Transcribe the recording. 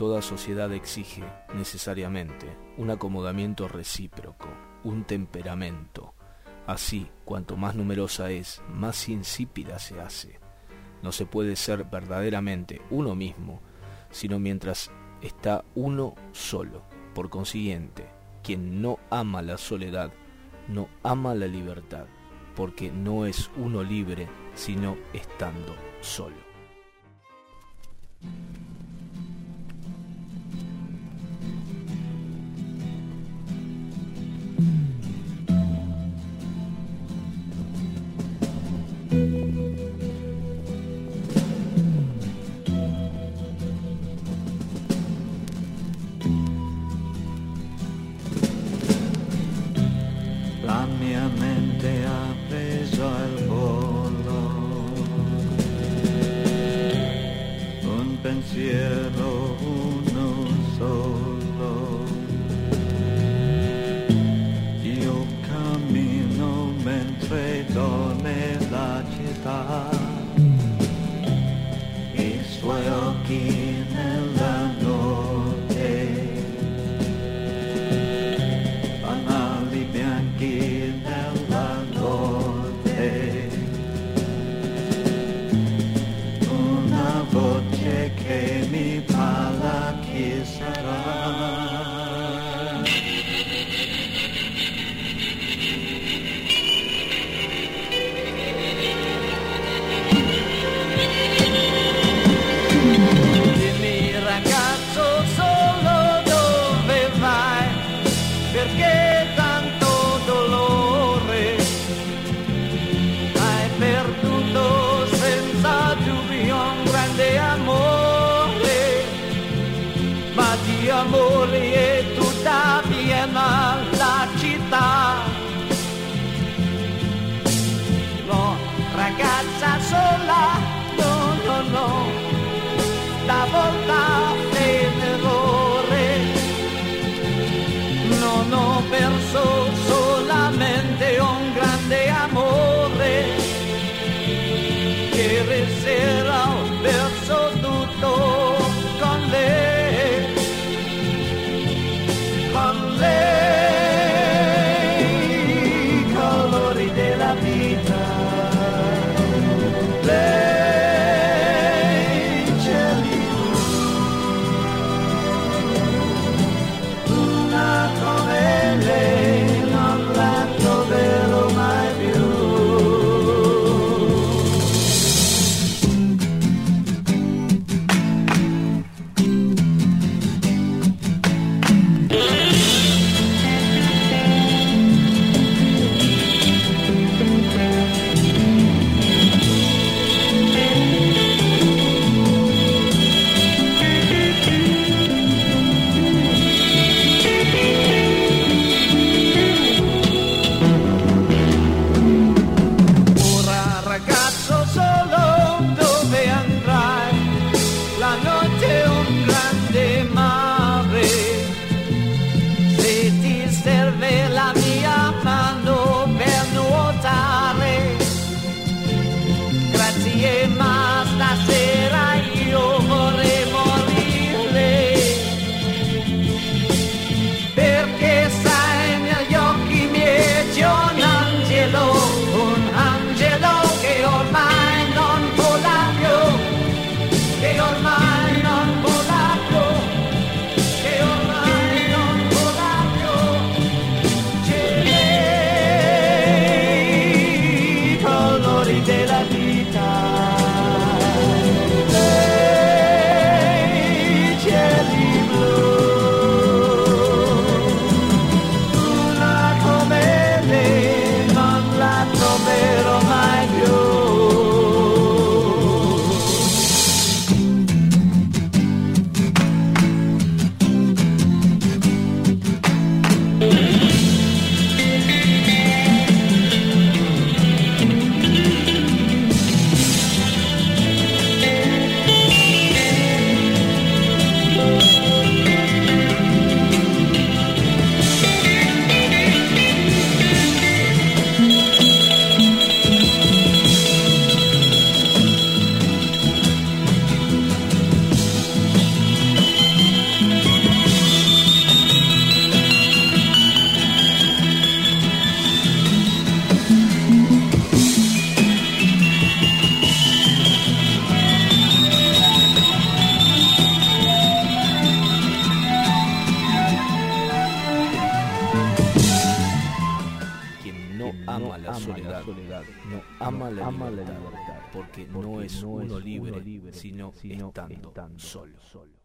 toda sociedad exige, necesariamente, un acomodamiento recíproco, un temperamento. Así, cuanto más numerosa es, más insípida se hace. No se puede ser verdaderamente uno mismo, sino mientras está uno solo. Por consiguiente, quien no ama la soledad, no ama la libertad, porque no es uno libre, sino estando solo. La mia mente ha preso il volo, un pensiero uno solo. Io cammino mentre dorme la città, i suoi occhi nella notte. Bianchi nella notte, una voce che mi parla, chi sarà? ama la soledad, no ama la libertad, porque no es uno libre, sino estando solo.